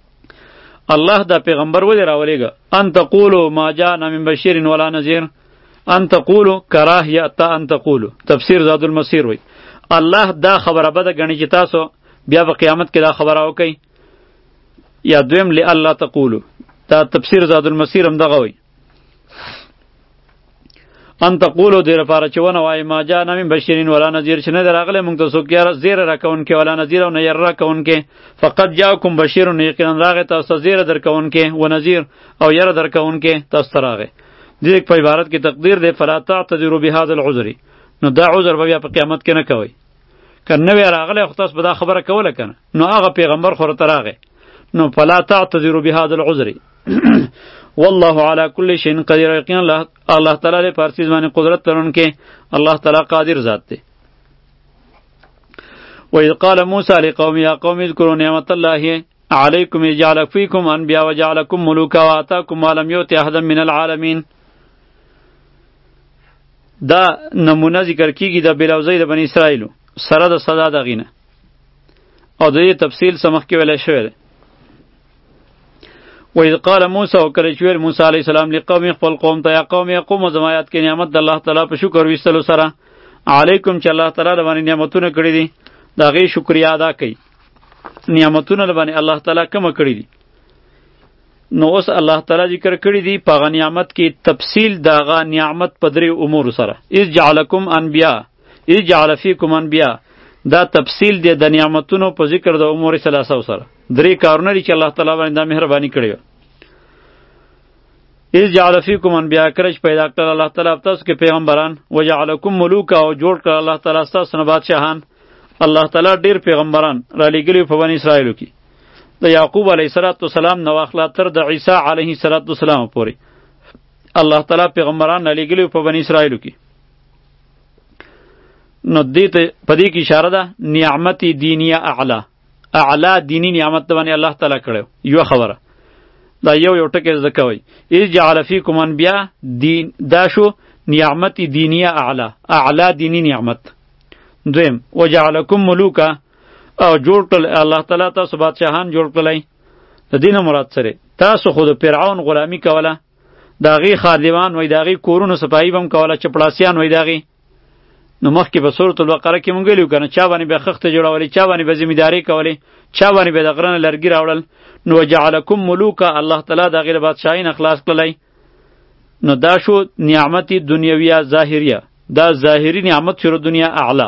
الله دا پیغمبر ولې راولېږه ان تقولوا ما جاءنا من بشیر ولا نذیر، ان تقولو کراه یا تا ان تقولو تفسیر زاد المسیر وی الله دا خبره بده غنی چې تاسو بیا په قیامت کې دا خبره وکئ یا دویم ل الله تقولو دا تفسیر زاد المسیر هم دغه وی ان تقولو دیر پاره چونه وای ما جاء من بشیرین ولا نذیر چې نه دراغله مونږ ته څوک یاره زیر راکون کې ولا نذیر او نه ير راکون کې فقط جاءکم بشیر یقینا راغه تاسو زیر درکون کې و نذیر او ير درکون کې تاسو راغه دې په عبارت کې تقدیر دی فلا تعتذروا بهذا العذر نو دا عذر بیا په قیامت کې نه کوي کنه وی راغله خو تاسو به دا خبره کوله کنه نو هغه پیغمبر خو راغه نو فلا تعتذروا بهذا العذر والله على كل شيء قدير یقینا الله الله تعالی له پارسیز باندې قدرت لرونکي الله تعالی قادر ذات دی وإذ قال موسى لقوم يا قوم اذكروا نعمة الله عليكم إذ جعل فيكم أنبياء وجعلكم ملوكا وآتاكم ما لم يؤت أحدا من العالمين دا نمونه ذکر کیږي د بلاوزی د بنی اسرائیل سره د صدا دغینه او د دې تفصیل سمخ کې ویل شوی دی و اذ قال موسی وکړه چې ویل موسی علیه السلام لقوم خپل قوم ته یا قوم یا قوم زمایات کې نعمت د الله تعالی په شکر وستلو سره علیکم چې الله تعالی باندې نعمتونه کړی دي دا غي شکریا ادا کړئ نعمتونه باندې الله تعالی کوم کړی دي نو اوس الله تعالی ذکر کړی دی په نعمت کې تفصیل داغه نعمت په درې امور سره اذ جعلکم انبیاء اذ جعل فیکم انبیاء دا تفصیل دی د نعمتونو په ذکر د امور ثلاثه سره درې کارونه دي چې الله تعالی باندې د مهرباني کړی اذ جعل فیکم انبیاء کرج پیدا کړل الله تعالی تاسو کې پیغمبران وجعلکم ملوکا او جوړ کړ الله تعالی تاسو نه بادشاهان الله تعالی ډیر پیغمبران را لېږلي په بنی اسرائیلو کې د یعقوب علیه السلام نو اخلا تر د عیسی علیه السلام پورې الله تعالی پیغمبران را لېږلي په بنی اسرائیلو کې نو دې ته په دې کې اشاره ده نعمت دینیه اعلی اعلی دینی نعمت باندې الله تعالی کړو یو خبره دا یو یو ټکی ذکر وای اذ جعل فیکم انبیاء دین دا شو نعمت دینیه اعلی اعلی دینی نعمت دویم وجعلکم ملوکا او جوړ کړل الله تعالی تاسو بادشاهان جوړ کړلای د دین مراد سره تاسو خود فرعون غلامی کوله داغي خادمان وای داغي کورونو صفایی بم کوله چپړاسیان وای داغي نو مخکې په سورۃ البقره کې مونږ ویلو کنه چا باندې به خخته جوړولې چا باندې به ذمہداری کولې چا باندې به د غرنه لرګي راوړل نو وجعلکم ملوکا الله تعالی د غیر بادشاہین اخلاص کړلای نو دا شو نعمت دنیویه ظاهریه دا ظاهری نعمت شروع دنیا اعلی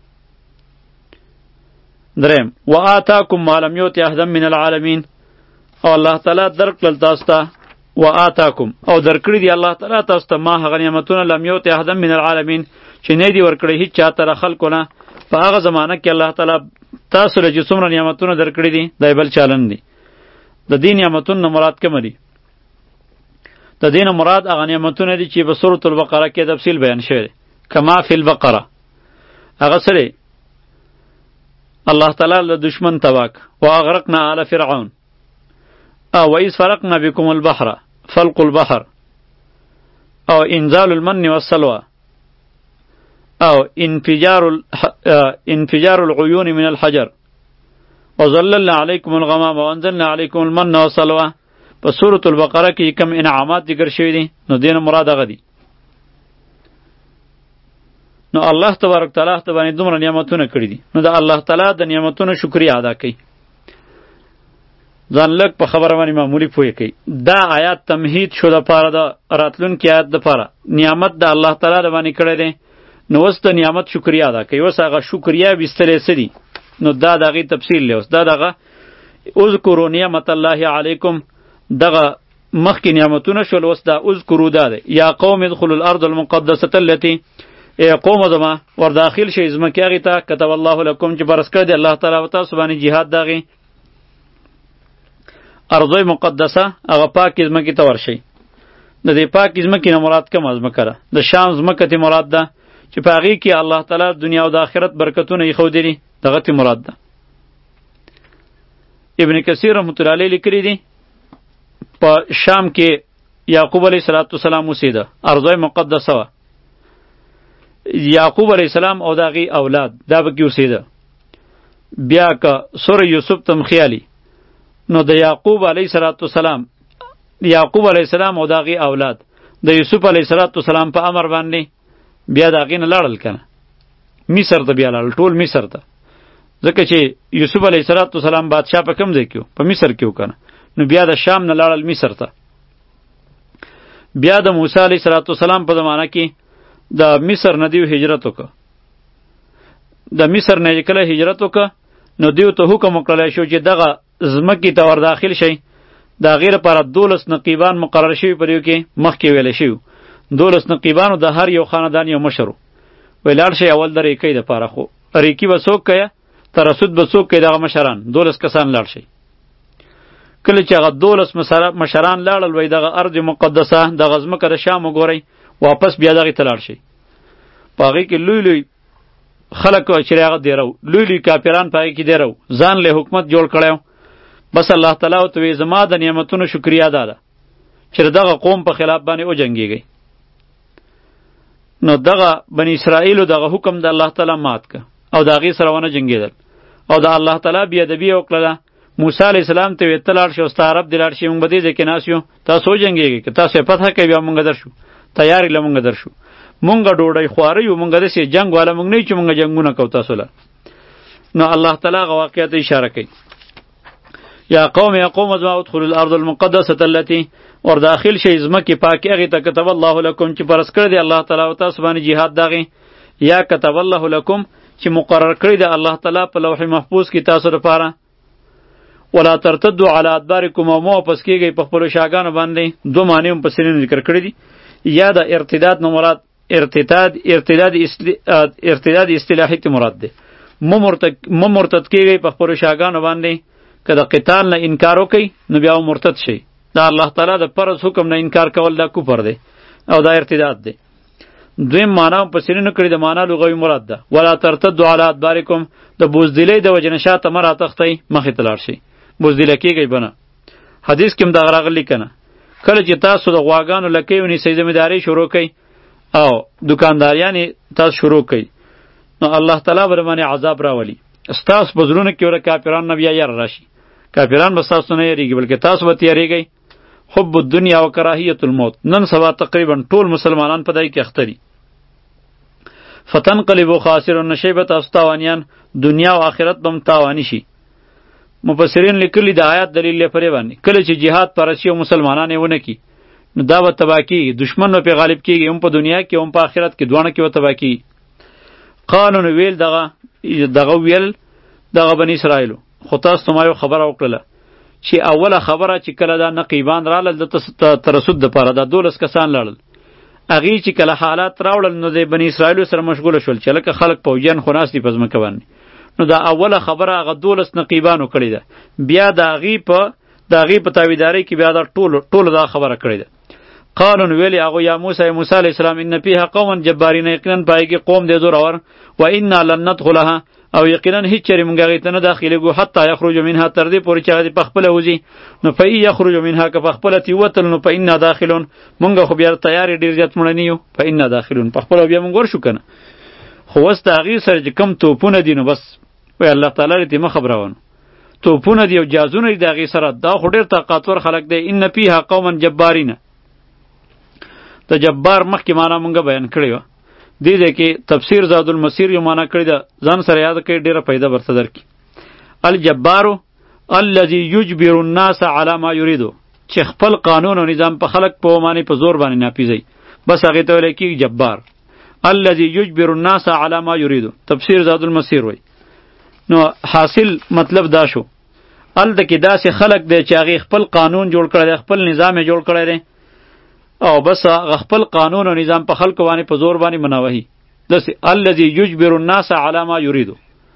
دریم وآتاکم ما لم یؤت احدا من العالمین او الله تعالی درکړل تاسو ته وآتاکم او درکړی دی الله تعالی تاسو ته ما هغه نعمتونه لم یؤت احدا من العالمین چې نه دی ورکړی هیڅ چاته خلکو نه په هغه زمانه کې الله تعالی تاسو له څومره نعمتونه درکړي دي دای بل چالن دي د دې نعمتونو مراد کوم دي د دې مراد هغه نعمتونه دي چې په سورۃ البقره کې تفصیل بیان شوی کما فی البقره هغه سره الله تعالی له دشمن تواک واغرقنا آل فرعون او وإذ فرقنا بكم البحر فلق البحر او انزال المن والسلوى او انفجار انفجار العيون من الحجر وظللنا عليكم الغمام وانزلنا عليكم المن والسلوى په سورۃ البقره کې کوم انعامات ذکر شوی دي نو دین مراد هغه دي نو الله تبارک تعالی ته باندې دومره نعمتونه کړی دي نو دا الله تعالی د نعمتونو شکریا ادا کوي ځان لږ په خبره باندې معمولی پوهې کوي دا آیات تمهید شو د پاره د راتلونکي آیات د پاره نعمت د الله تعالی د باندې کړی دی نو اوس د نعمت شکریا ادا کوي اوس هغه شکریا بسترې څه دي نو دا دغه تفصیل له اوس دا دغه اذکروا نعمت الله علیکم دغه مخکې نعمتونه شول اوس دا اذکروا دا دی یا قوم ادخلوا الارض المقدسه التي ای قوم زما ور داخل شئ زمکه هغې ته کتب الله لکم چې فرض کړی دی الله تعالی په تاسو باندې جهاد د هغې ارض مقدسه هغه پاکې ځمکې ته ورشئ د دې پاکې ځمکې نه مراد کومه ځمکه ده د شام ځمکه ته مراد ده چې په هغې کې الله تعالی دنیا او د آخرت برکتونه ایښودي دي دغه ته مراد ده ابن کثیر رحمت الله علیه لیکلی دي په شام کې یعقوب علیه السلام اوسېده ارض مقدسه وه یعقوب علیه السلام او داغي اولاد دا به کې اوسېده بیا که سوره یوسف تم خیالي نو د یعقوب علیه السلام یعقوب علیه السلام او داغي اولاد د یوسف علیه السلام په امر باندې بیا د هغې نه لاړل که نه مصر ته بیا لاړل ټول مصر ته ځکه چې یوسف علیه السلام بادشاه په کوم ځای کې و په مصر کې و که نه نو بیا د شام نه لاړل مصر ته بیا د موسی علیه السلام په زمانه کې د مصر نه دیو هجرت وکړه د مصر نه کله هجرت وکړه نو دیو ته حکم وکړلی شو چې دغه ځمکې ته ور داخل شئ د هغې لپاره دولس نقیبان مقرر شوي په دیو کې مخکې ویلی شوي دولس نقیبانو د هر یو خاندان یو مشر وی لاړ شئ اول د ریکۍ دپاره خو ریکي به څوک کویه ترسود به څوک کوي دغه مشران دولس کسان لاړ شئ کله چې هغه دولس مشران لاړل وی دغه ارض مقدسه دغه ځمکه د شام وګورئ واپس بیا دغې ته لاړ شئ په هغې کې لوی لوی خلق چې هغه دیرو لوی لوی کافران په هغې کې دیرو ځان له حکومت جوړ کړی بس الله تعالی ورته وی زما د نعمتونو شکریا دا ده چې دغه قوم په خلاف باندې وجنګېږئ نو دغه بني اسرائیلو دغه حکم د الله تعالی مات که او د هغې سره ونه جنګېدل او د الله تعالی بېادبي یې وکړله موسی علیه السلام ته وی ته لاړ شي او ستا عرب دې لاړ شي موږ به دې ځای کې ناست یو تاسو وجنګېږئ که تاسو یې فتح کوئ بیا موږ درشو تیار یې له موږ درشو مونږ ډوډۍ خواره یو مونږ داسې جنګ والا مونږ نه یو چې مونږ جنګونه کوو تاسو له نو الله تعالی هغه واقعیت اشاره کوي یا قوم یا قوم ازما ادخلوا الارض المقدسة التي ور داخل شئ ځمکې پاکې هغې ته کتب الله لکم چې فرض کړی دی الله تعالی و تاسو باندې جهاد د هغې یا کتب الله لکم چې مقرر کړی دی الله تعالی په لوح محفوظ کې تاسو لپاره ولا ترتدوا علی ادبارکم او مو واپس کېږئ په خپلو شاګانو باندې دو معنی هم په سینې ذکر کړي دي یا د ارتداد نه مراد ارتداد ارتداد ارتداد اصطلاحي ته مراد ده مو مرتد مو مرتد کیږي په خپل شاګانو باندې کله قتال نه انکار وکي نو بیا مرتد شي دا الله تعالی د فرض حکم نه انکار کول دا کفر ده او دا ارتداد ده دویم معنا په سینې نه کړی د معنا لغوي مراد ده ولا ترتدوا علی ادبارکم د بوزدلی د وجنه شاته مر اتختی مخې تلار شي بوزدل کیږي بنه حدیث کې هم دا راغلی کنه کله چې تاسو د غواګانو لکې ونی سي ذمہداري شروع کړئ او دکانداریانی تاسو شروع کړئ نو الله تعالی به باندې عذاب راولي استاس بزرونه کې ور کافرانو نه بیا یار راشي کافران به تاسو نه یریږي بلکې تاسو به تیریږئ حب الدنیا و کراهیت الموت نن سبا تقریبا ټول مسلمانان په دای کې اختري فتنقلبوا خاسرون نشیبت استوانیان دنیا او آخرت بم تاوانی شي مفسرین لیکلی د آیات دلیل لپاره باندې کله چې jihad پرسی او مسلمانان یې ونه کی نو دا و تباکی دشمن په غالب کیږي هم په دنیا کې هم په آخرت کې دوانه کې و تباکی قانون ویل دغه دغه ویل دغه بنی اسرائیل خو تاسو ما یو خبره وکړه چې اوله خبره چې کله دا نقیبان رالل د ترسود د پاره دا دولس کسان لاړل اغي چې کله حالات راوړل نو د بنی اسرائیل سره مشغوله شول چې لکه خلق پوجان خناس دی پزما کوي نو دا اوله خبره هغه دولس نقیبانو کړی ده بیا دا غي په دا غي په تاویداری کې بیا دا ټول ټول دا خبره کړی ده قانون ویلی هغه یا موسی موسی علیہ السلام ان فیها قوم جبارین یقینا پایږي قوم دې زور اور و انا لن ندخلها او یقینا هیڅ چری مونږ غیته نه داخله گو حتی یخرج منها تر دې پورې چې په خپل وځي نو فای یخرج منها که په خپل تی وتل نو پاین داخلون مونږ خو بیا تیاری ډیر ځت مړ نه یو پاین داخلون په خپل بیا مونږ ورشو کنه خو واست هغه سره چې کم توپونه دي نو بس وای الله تعالی دې مخ خبرونه توپونه دی او جازونه دی هغه سره دا خو ډیر طاقتور خلک دی ان فیها قوما جبارین ته جبار مخکې معنا مونږ بیان کړی و دې دې کې تفسیر زاد المسیر یو معنا کړی دا ځان سره یاد کړئ ډیره پیدا ورته درکې الجبار الذي يجبر الناس على ما يريد چې خپل قانون او نظام په خلق په معنی په زور باندې ناپیږي بس هغه ته ویل کېږي جبار الذي يجبر الناس على ما يريد تفسیر زاد المسیر وای نو حاصل مطلب دا شو ال د کې داسې خلق دی چې هغه خپل قانون جوړ کړی خپل نظام جوړ کړی دی او بس خپل قانون او نظام په خلق باندې په زور باندې مناوهي دسه الذي يجبر الناس على ما يريد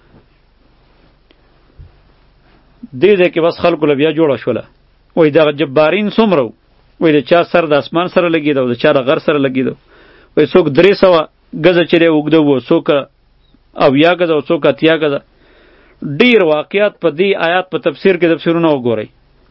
دې دې کې بس خلق له بیا جوړه شوله وای دا جبارین څومره وای د چا سر د اسمان سره لګیدو د چا د غر سره لګیدو وای څوک درې سوه غزه چره وګدو وو څوک او یا غزه او څوک اتیا غزه ډیر واقعیات په دې آیات په تفسیر کې تفسیرونه وګورئ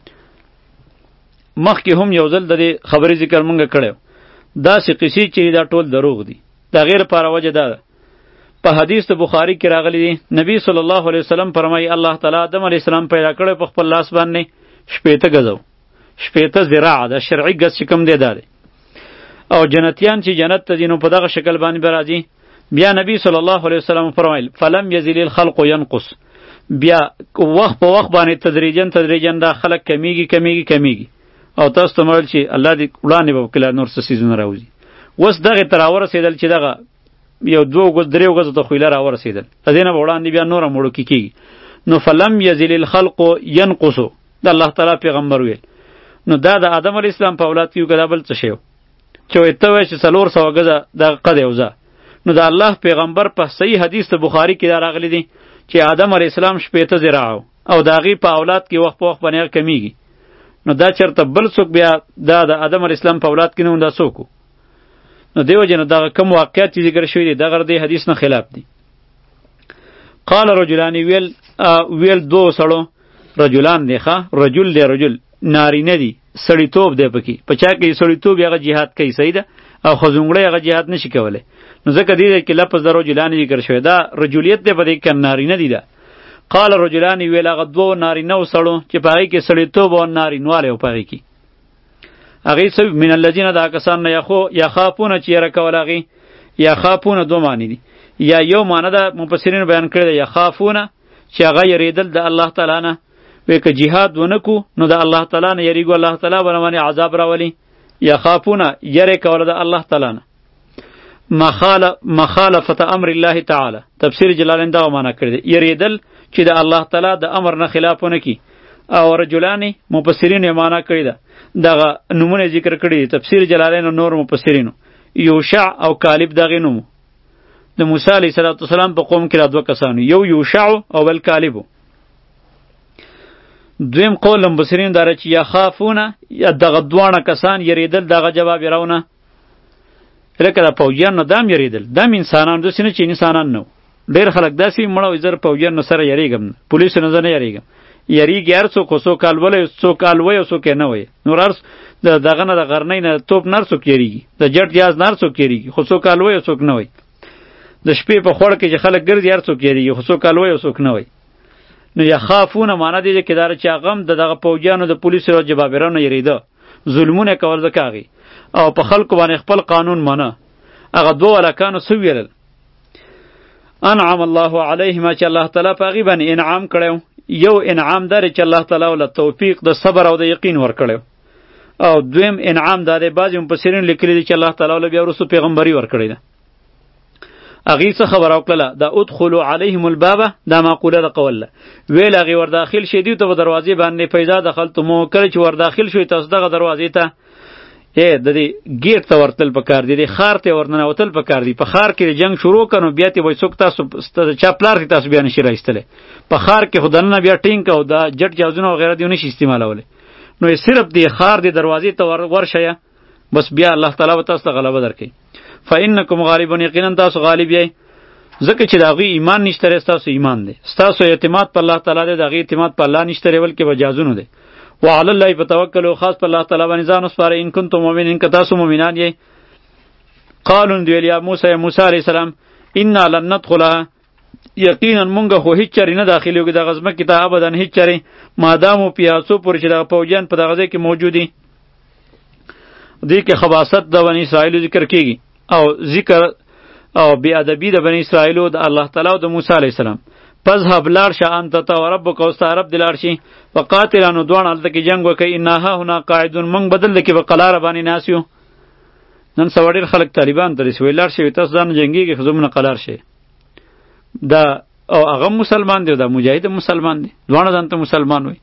مخکې هم یو ځل د دې خبرې ذکر مونږ کړی داسې قصې چې دا ټول دروغ دي دا غیر لپاره وجه دا ده په حدیث د بخاري کې راغلی دی نبی صلی الله علیه وسلم فرمایي الله تعالی آدم علیه السلام پیدا کړی په خپل لاس باندې شپېته ګزو شپېته ذراع ده شرعي ګز چې کوم دی دا دی او جنتیان چې جنت ته ځي نو په دغه شکل باندې به راځي. بیا نبی صلی الله علیه وسلم فرمایل فلم یزل الخلق ینقص، بیا وخت په وخت باندې تدریجن تدریجن دا خلق کمیږي کمیږي کمیږي. او تاسو ته ویل چې الله دې وړاندې به کله نور څه څیزونه راوځي. اوس دغه تر ورسېدل چې دغه یو دوه غوز درې غوز ته خویله را ورسېدل، د دې نه به وړاندې بیا نور مړو کې کېږي. نو فلم یزل الخلق ینقص د الله تعالی پیغمبر ویل. نو دا د آدم علیه السلام په اولاد کې یو کدا بل څه شی چې وایي ته وایې چې څلور سوه ګزه دغه قد یوځه. نو د الله پیغمبر په صحیح حدیث د بخاري کې دا راغلی دی چې آدم علیه السلام شپېته ذراع او د هغې په اولاد کې وخت په وخت باندې هغه کمیږي. نو دا چېرته بل څوک بیا دا د آدم علیه السلام په اولاد کې نه و، دا څوک و؟ نو دې وجې نه دغه کوم واقعیت چې ذکر شوي دي دغه د دې حدیث نه خلاف دي. قال رجلان ویل ویل دو سړو رجلان دی ښه رجل دی رجل نارینه دی سړیتوب دی پکې په چا کې سړیتوب هغه جهاد کوي صحیح ده او ښځونګړی هغه جهاد نشي کولی. نو ځکه دې دی کې لفظ د رجلان ذکر شوی دا رجولیت دی په دې کې نارینه دی ده. قال رجلان ویل هغه دوه نارینه و سړو چې په هغې کې سړیتوب او نارینوالی و په هغې کې هغې څه من الذین دا کسان نه یخو یخافونه چې یره کول هغې یخافونه دوه معنی دي یا یو معنی ده مفسرینو بیان کړې ده یخافونه چې هغه یریدل د الله تعالی نه وی که جهاد ونه کو نو د الله تعالی نه یریږو الله تعالی به باندې عذاب راولي. یخافونه یری کول د الله تعالی نه مخالفت امر الله تعالی تفسیر جلالین دا معنی کړی دی یریدل چې د الله تعالی د امر نه خلافونه کی. او رجلان مفسرین یې معنی کړی ده دغه نمونه ذکر کړی دی تفسیر جلالین او نور مفسرینو. یوشع او کالب دغه نوم د موسی علیه السلام په قوم کې را دوه کسانو یو یوشع او بل کالب. دویم قول مفسرین داره چې یخافونه دغه دواړه کسان یریدل دغه جواب راونه لکه د پوجیان نو دام یریدل دام انسانان داسې نه چې انسانان نو ډېر خلک داسې مړه وي زر پوجیان نو سره یریږم پولیسو نه زه نه یریږم یریږي هر څوک خو څوک کالولی څوک کالوی او څوک یې نه وی نور هر د دغه نه د غرنۍ نه توپ نه هر څوک یریږي د جټ جهاز نه هر څوک یریږي خو څوک کالوی او څوک نه وی د شپې په خوړ کې چې خلک ګرځي هر څوک یریږي خو څوک کالوی او څوک نه وی. نو یخافونه معنا دی چې داره چې هغه هم د دغه پوجیانو د پولیسو او جبابرانو یریده ظلمونه کول ځکه هغې او په خلکو باندې خپل قانون منه. هغه دوه هلکانو څه ویلل انعم الله علیهما چې الله تعالی په هغې باندې انعام کړی یو انعام دا دی چې الله تعالی له توفیق د صبر او د یقین ورکړی او دویم انعام دا دی بعضې مفسرین لیکلي دي چې الله تعالی له بیا وروسته پیغمبري ورکړی ده. هغې څه خبره وکړله دا ادخلوا علیهم البابه دا معقوله ده قول ویل هغې ورداخل شي دوی ته په دروازې باندې فیضا دخلتمو کله چې ورداخل شوي تاسو دغه دروازې ته ای د دې ګیټ ته ورتل پکار دی د ښار ته ورننوتل پکار دی. په ښار کې د جنګ شروع کړه نو بیا ته وایي څوک تاسو چا پلار دی تاسو بیا نشي راایستلی په ښار کې خو دننه بیا ټینګ او دا جټ جهازونه وغیره دی نشي استعمالولی نو صرف د ښار د دروازې ته ورشئ بس بیا الله تعالی به تاسو ته غلبه درکوي. فإنکم غالبون یقینا تاسو غالب یئ ځکه چې د هغوی ایمان نشته دی ستاسو ایمان دی ستاسو اعتماد په الله تعالی دی د هغې اعتماد په الله نشته دی بلکې په جازونو دی. وعلى الله فتوکلوا خاص په الله تعالی باندې ځان وسپاره ان کنتم مؤمنین که تاسو مؤمنان یئ. قالوا دویل یا موسی یا موسی علیه السلام انا لن ندخلها یقینا مونږ خو هیڅ چرې نه داخلېږو دغه ځمکې ته ابدا هیڅ چرې مادامو فیها څو پورې چې دغه پوجیان په دغه ځای کې موجود دي. دې کې خباثت د بني اسرائیلو ذکر کېږي او ذکر او بی ادبی د بنی اسرائیلو د الله تعالی او د موسی علیه السلام. فذهب لاړ شه انت ته او ربک او ستا رب دې لاړ شي فقاتلانو دواړه هلته کې جنګ وکړئ انا هاهنا قاعدون موږ بدل کې به قلاره باندې ناست یو. نن سبا ډېر خلک طالبان ته رسوي لاړ شئ تاسو ځان جنګېږئ خو زموږ نه قلار شئ دا او هغه مسلمان دی او دا مجاهد مسلمان دی دواړه ځان ته مسلمان وي.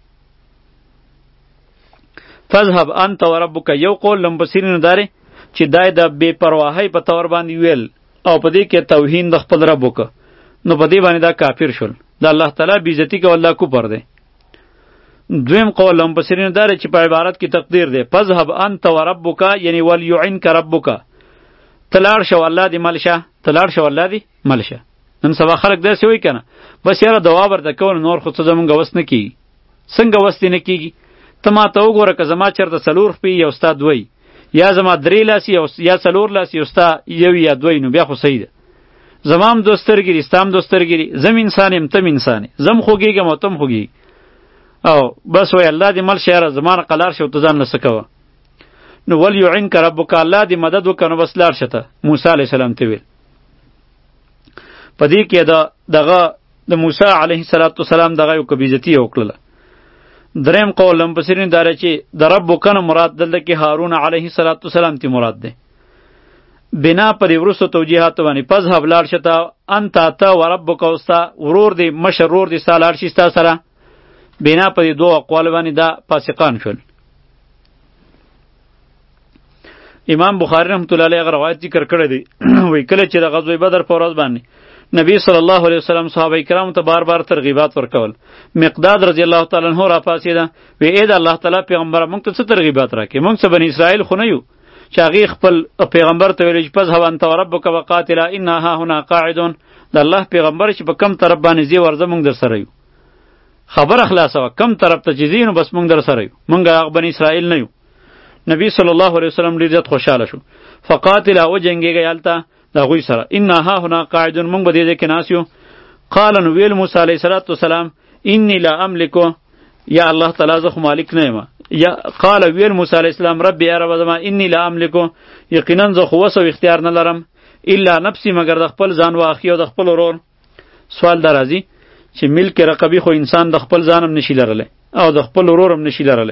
فذهب انت و ربک یو قول لمبصرینو داره چې دای د بې پرواهۍ په طور باندې ویل او په دې کې توهین د خپل رب وکړه نو په دې باندې دا کافر شول د الله تعالی بېعزتي کول دا کفر دی. دویم قول مفسرینو دا دی چې په عبارت کې تقدیر دی فذهب انت و ربک یعنی ولیعنک ربک ته لاړ شه الله دې مل شه ته لاړ شه الله دې مل شه. نن سبا خلک داسې وایي که نه بس یاره دوا ورته کول نور خو څه زمونږ وس نه کېږي څنګه وس دې نه کېږي ته ما ته وګوره که زما چېرته څلور خپې یو ستا دوی یا زما درې لاسي یا څلور لاسي یو ستا یو یا دوی نو بیا خو صحیح ده زما هم دوه سترګې دي ستا هم دوه سترګې دي زم انسان یم تم انسان یې زم خوږېږم او تم خوږېږي او بس وای الله دې مل شه یاره زما نه قلار شه او ته ځان نه څه کوه. نو ول یعنک ربک الله دې مدد وکړي نو بس لاړ شه ته موسی علیه السلام ته ویل. په دې کې د دغه د موسی علیه السلام دغه یو کبیزتی وکړله. دریم قول لمپسرین داره چې د ربک نه مراد دلته کې هارون علیه السلام تی مراد ده. بنا پر ورسو توجیهات باندې پذهب لاړ شته انت تا و ربک اوستا ورور دی مشر ورور دی سال ارشي ستا سره. بنا پر دوه اقوال باندې دا فاسقان شول. امام بخاری رحمۃ اللہ علیہ روایت ذکر کړی دی وی کله چې د غزوه بدر په ورځ باندې نبی صلی الله علیه وسلم صحابه کرام ته بار بار ترغیبات ورکول. مقداد رضی الله تعالی عنہ را پاسیده وی اې د الله تعالی پیغمبر مونږ ته څه ترغیبات راکې؟ مونږ څه بنی اسرائیل خو نه یو چې هغې خپل پیغمبر ته ویل چې فذهب انت وربک وقاتلا انا ها هنا قاعدون. د الله پیغمبر چې په کم طرف باندې ځې ورځه مونږ در سره یو. خبره خلاصه وه کم طرف ته چې ځې نو بس مونږ در سره یو، مونږ هغه بنی اسرائیل نه یو. نبی صلی الله علیه وسلم ډېر زیات خوشحاله شو. فقاتلا وجنګېږئ هلته د هغوی سره انا ها هنا قاعدون، مونږ به دې ځای کې ناست یو. قال نو ویل موسی علیه صلات وسلام انی لا املکو، یا الله تعالی زه خو مالک نه یم. یا قال ویل موسی علیه السلام ربی یا رب زما انی لا املکو، یقینا زه خو وس او اختیار نه لرم الا نفسی مگر د خپل ځان واخی او د خپل ورور. سوال در راځي چې ملک رقبی خو انسان د خپل ځان هم نشي لرلی او د خپل ورور هم نشي لرلی.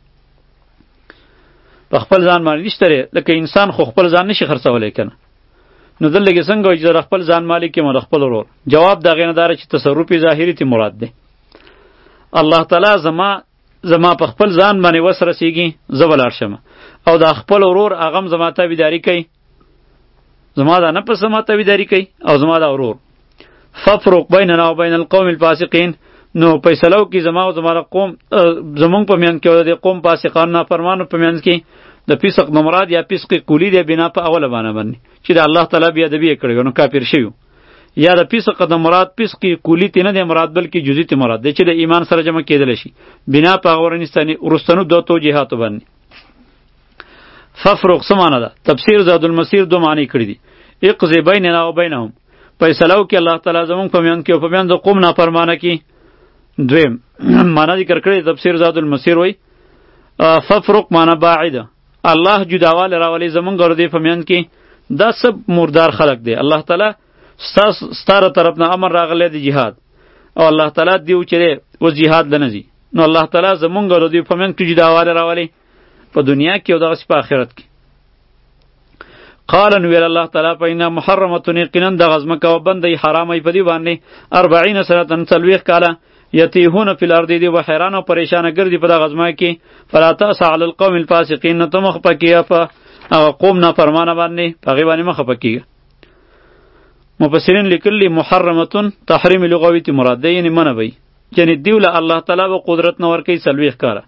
په خپل ځان باندې نشته، لکه انسان خو خپل ځان نشي خرڅولی کنه. نو دلته کې څنګه وایي چې د خپل ځان مالک یم او د خپل ورور؟ جواب د هغې نه دا چې تصرف ظاهري تی مراد دی. الله تعالی زما زما په خپل ځان باندې وس رسیږي زه به لاړ شم او د خپل ورور هغه هم زما تابعداري کوي، زما دا نفس زما تابعداري کوي او زما دا ورور. ففرق بیننا و بین القوم الفاسقین، نو فیصلو کې زما او زما قوم زمونږ په میانځ کې او د قوم فاسقان نافرمانو په میانځ کې د فسق نه مراد یا فسق کلی دی بنا په اوله باندې باندې چې د الله تعالی بیا ادبی کړی نو کافر شوی. یا د فسق د مراد فسق کلی تی نه دی مراد بلکې جزئی تی مراد دی چې د ایمان سره جمع کېدل شي بنا په اورنستانی ورستنو دو توجیهات باندې. ففرق سمانه ده تفسیر زاد المسیر دو معنی کړی دي. اقضی بیننا و بینهم، فیصلو کې الله تعالی زمونږ په میانځ کې او په میانځ د قوم نافرمانه کې. دویم معنا ذکر کړی تفسیر زاد المسیر وای ففرق معنا باعده، الله جداواله راولي زمونږ ور دی په میانځ کې. دا سب مردار خلق دی. الله تعالی ستاره طرف نه امر راغلی دی جهاد او الله تعالی دیو چې و جهاد لنزي، نو الله تعالی زمونږ ور دی په میانځ کې جداواله راولي په دنیا کې او دغه په آخرت کې. قال نو ویل الله تعالی پینا محرمتون یقینا د غزمه کو بندي حرامه په دی باندې أربعين سنه تلويخ کاله یتیهون فی الارض دی و حیران او پریشان ګرځي په د غزمه کې. فلا تأس علی القوم الفاسقین، نو ته مخ پکې په هغه قوم نافرمانه باندې هغې باندې مخ پکېږه. مفسرین لیکلي محرمتون تحریم لغوي تی مراد دی، یعنې منع وی یعنې دیو له الله تعالی به قدرت نه ورکوي څلوېښت کاله.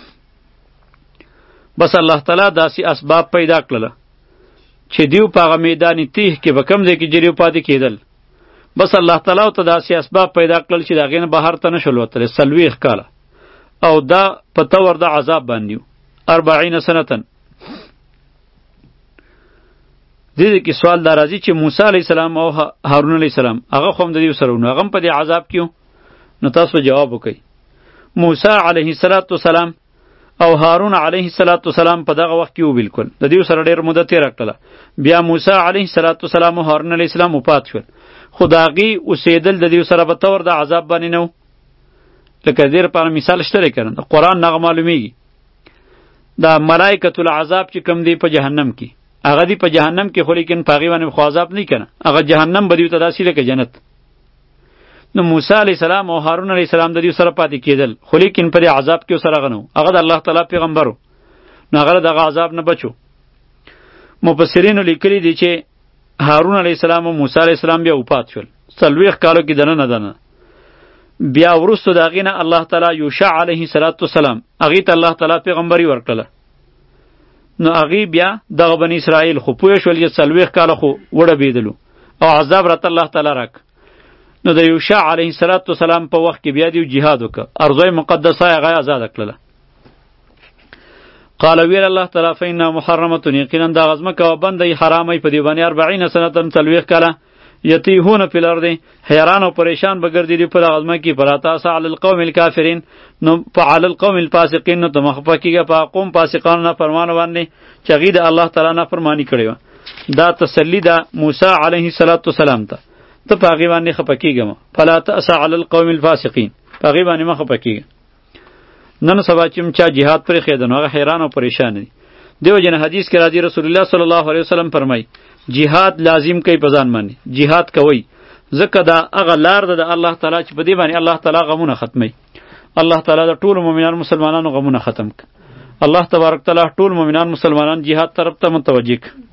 بس الله تعالی داسې اسباب پیدا کړله چې دیو په هغه میدان تیح کې به کوم ځای کې جریو پاتې کېدل. بس الله تعالی ته داسې اسباب پیدا کړل چې د هغې نه بهر ته نشول وتلی څلوېښت کاله، او دا په طور د عذاب باندې و أربعين سنتن. دې کې سوال دا راځي چې موسی علیه السلام او هارون علیه السلام هغه خو هم د دې سره ونو هغه هم په دې عذاب کې و. نو تاسو جواب وکئ. موسی علیه السلام او هارون علیه السلام په دغه وخت کې و بالکل د دې سره ډېر مدت تېره کړله. بیا موسی علیه السلام او هارون علیه السلام وفات شول، خو د هغې اوسېدل د دې سره په طور د عذاب باندې نه و. لکه دې لپاره مثال شته دی که نه، د قرآن نه هغه معلومیږي. دا ملائکة العذاب چې کوم دی په جهنم کې هغه دی په جهنم کې، خو لیکن په هغې باندې خو عذاب نه کنه، هغه جهنم به دوی ته داسې لکه جنت. نو موسی علیه السلام او هارون علیه السلام د دې سره پاتې کېدل، خو لیکن په دې عذاب کې سره هغه نه و، هغه د الله تعالی پیغمبر و، نو هغه دغه عذاب نه بچو. مفسرینو لیکلي دي چې هارون علیه السلام او موسی علیه السلام بیا وفات شول څلوېښت کالو کې دننه دننه. بیا وروسته د هغې نه الله تعالی یوشع علیه السلام هغې ته الله تعالی پیغمبري ورکړله. نو هغې بیا دغه بني اسرائیل خو پوه شول چې څلوېښت کاله خو وډبېدلو او عذاب راته الله تعالی راک. نو د یوشع علیه السلام په وخت کې بیا دیو جهاد وکړه، ارضای مقدسه یې هغه ازاده کړله. قال ویل الله تعالی فإنها محرمة، یقینا دا غزمه کوه بنده حرامه په دی باندې أربعين سنه څلوېښت کاله یتیهون فی الارض حیران او پریشان بګرځي په غزمه کې پراتا سا علی القوم الکافرین نو فعل القوم الفاسقین نو تمخفقیږي په قوم فاسقانو نه فرمان باندې چې غید الله تعالی نه فرمانی کړی دا تسلی ده موسی علیه السلام ته ته پاغي باندې خپکیږم فلا تاسع علی القوم الفاسقین پاغي باندې مخ خپکیږي نن سبا چې چا jihad پر خیدنو هغه حیران او پریشان دي دیو جن حدیث کې راځي رسول الله صلی الله علیه وسلم فرمای jihad لازم کوي په ځان باندې jihad کوي ځکه دا هغه لار ده د الله تعالی چې په دې باندې الله تعالی غمونه ختمي الله تعالی د ټول مؤمنان مسلمانانو غمونه ختم ک الله تبارک تعالی ټول مؤمنان مسلمانان jihad طرف ته متوجه ک